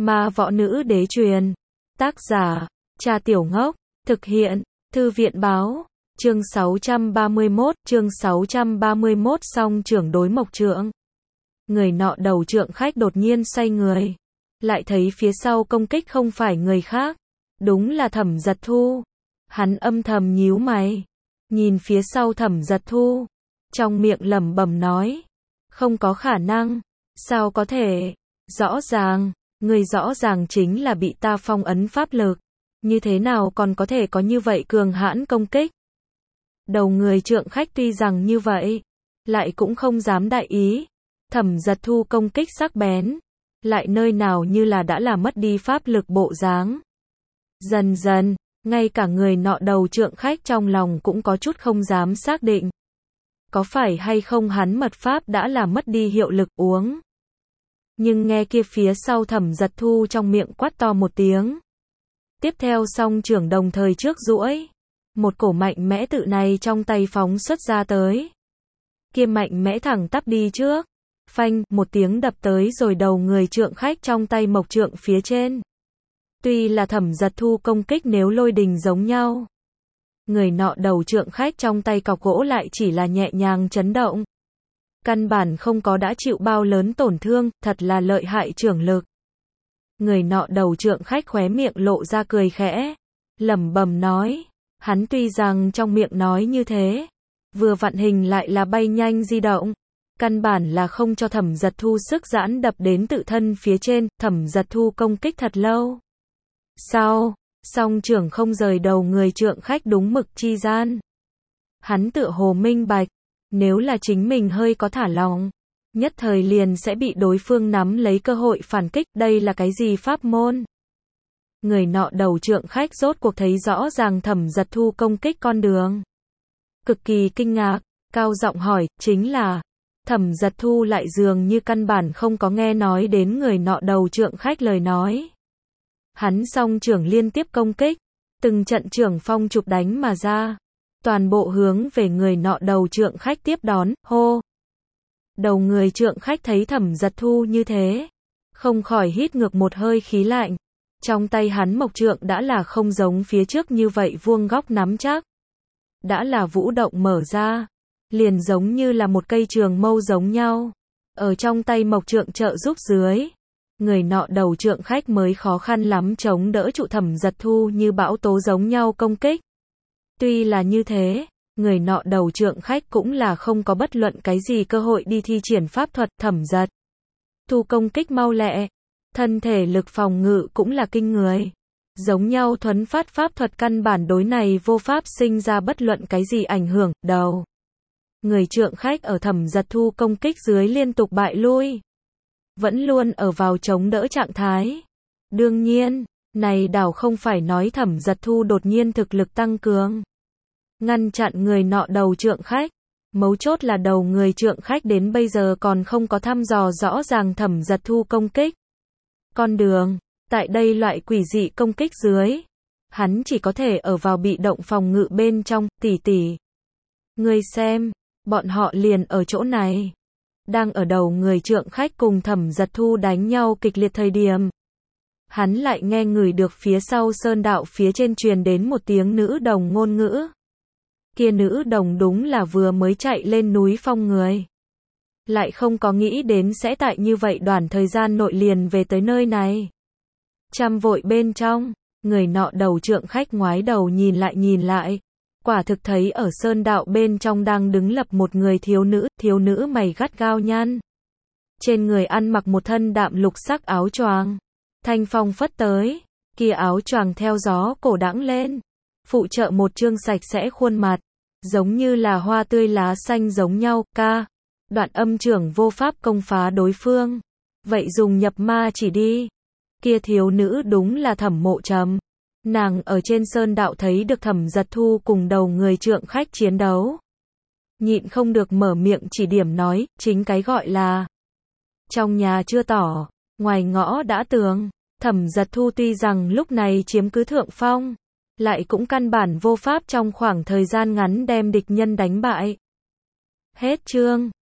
Ma võ nữ đế truyền. Tác giả, Cha Tiểu Ngốc. Thực hiện, Thư viện báo. Chương 631 song trưởng đối mộc trượng. Người nọ đầu trượng khách đột nhiên xoay người. Lại thấy phía sau công kích không phải người khác. Đúng là Thẩm Giật Thu. Hắn âm thầm nhíu mày. Nhìn phía sau Thẩm Giật Thu. Trong miệng lẩm bẩm nói. Không có khả năng. Sao có thể? Rõ ràng. Người rõ ràng chính là bị ta phong ấn pháp lực. Như thế nào còn có thể có như vậy cường hãn công kích? Đầu người trượng khách tuy rằng như vậy, lại cũng không dám đại ý. Thẩm Giật Thu công kích sắc bén, lại nơi nào như là đã là mất đi pháp lực bộ dáng. Dần dần, ngay cả người nọ đầu trượng khách trong lòng cũng có chút không dám xác định. Có phải hay không hắn mật pháp đã là mất đi hiệu lực uống. Nhưng nghe kia phía sau Thẩm Giật Thu trong miệng quát to một tiếng. Tiếp theo song trưởng đồng thời trước duỗi. Một cổ mạnh mẽ tự này trong tay phóng xuất ra tới. Kia mạnh mẽ thẳng tắp đi trước. Phanh, một tiếng đập tới rồi đầu người trượng khách trong tay mộc trượng phía trên. Tuy là Thẩm Giật Thu công kích nếu lôi đình giống nhau. Người nọ đầu trượng khách trong tay cọc gỗ lại chỉ là nhẹ nhàng chấn động. Căn bản không có đã chịu bao lớn tổn thương, thật là lợi hại trưởng lực. Người nọ đầu trượng khách khóe miệng lộ ra cười khẽ. Lẩm bẩm nói. Hắn tuy rằng trong miệng nói như thế. Vừa vặn hình lại là bay nhanh di động. Căn bản là không cho Thẩm Giật Thu sức giãn đập đến tự thân phía trên. Thẩm Giật Thu công kích thật lâu. Sau, song trưởng không rời đầu người trượng khách đúng mực chi gian. Hắn tựa hồ minh bạch. Nếu là chính mình hơi có thả lòng, nhất thời liền sẽ bị đối phương nắm lấy cơ hội phản kích. Đây là cái gì pháp môn? Người nọ đầu trượng khách rốt cuộc thấy rõ ràng Thẩm Giật Thu công kích con đường. Cực kỳ kinh ngạc, cao giọng hỏi, chính là. Thẩm Giật Thu lại dường như căn bản không có nghe nói đến người nọ đầu trượng khách lời nói. Hắn song trưởng liên tiếp công kích, từng trận trưởng phong chụp đánh mà ra. Toàn bộ hướng về người nọ đầu trượng khách tiếp đón, hô. Đầu người trượng khách thấy Thẩm Giật Thu như thế, không khỏi hít ngược một hơi khí lạnh. Trong tay hắn mộc trượng đã là không giống phía trước như vậy vuông góc nắm chắc. Đã là vũ động mở ra, liền giống như là một cây trường mâu giống nhau. Ở trong tay mộc trượng trợ giúp dưới, người nọ đầu trượng khách mới khó khăn lắm chống đỡ trụ Thẩm Giật Thu như bão tố giống nhau công kích. Tuy là như thế, người nọ đầu trượng khách cũng là không có bất luận cái gì cơ hội đi thi triển pháp thuật. Thẩm Giật Thu công kích mau lẹ, thân thể lực phòng ngự cũng là kinh người. Giống nhau thuấn phát pháp thuật căn bản đối này vô pháp sinh ra bất luận cái gì ảnh hưởng. Đầu người trượng khách ở Thẩm Giật Thu công kích dưới liên tục bại lui. Vẫn luôn ở vào chống đỡ trạng thái. Đương nhiên, này đảo không phải nói Thẩm Giật Thu đột nhiên thực lực tăng cường. Ngăn chặn người nọ đầu trượng khách. Mấu chốt là đầu người trượng khách đến bây giờ còn không có thăm dò rõ ràng Thẩm Giật Thu công kích con đường. Tại đây loại quỷ dị công kích dưới, hắn chỉ có thể ở vào bị động phòng ngự bên trong. Tỷ tỷ, ngươi xem, bọn họ liền ở chỗ này. Đang ở đầu người trượng khách cùng Thẩm Giật Thu đánh nhau kịch liệt thời điểm, hắn lại nghe ngửi được phía sau sơn đạo phía trên truyền đến một tiếng nữ đồng ngôn ngữ. Kia nữ đồng đúng là vừa mới chạy lên núi phong người. Lại không có nghĩ đến sẽ tại như vậy đoạn thời gian nội liền về tới nơi này. Trăm vội bên trong, người nọ đầu trượng khách ngoái đầu nhìn lại. Quả thực thấy ở sơn đạo bên trong đang đứng lập một người thiếu nữ mày gắt gao nhăn. Trên người ăn mặc một thân đạm lục sắc áo choàng. Thanh phong phất tới, kia áo choàng theo gió cổ đãng lên. Phụ trợ một trương sạch sẽ khuôn mặt, giống như là hoa tươi lá xanh giống nhau. Đoạn âm trưởng vô pháp công phá đối phương. Vậy dùng nhập ma chỉ đi. Kia thiếu nữ đúng là Thẩm Mộ Trầm. Nàng ở trên sơn đạo thấy được Thẩm Giật Thu cùng đầu người trượng khách chiến đấu. Nhịn không được mở miệng chỉ điểm nói, chính cái gọi là trong nhà chưa tỏ, ngoài ngõ đã tường. Thẩm Giật Thu tuy rằng lúc này chiếm cứ thượng phong, lại cũng căn bản vô pháp trong khoảng thời gian ngắn đem địch nhân đánh bại. Hết chương.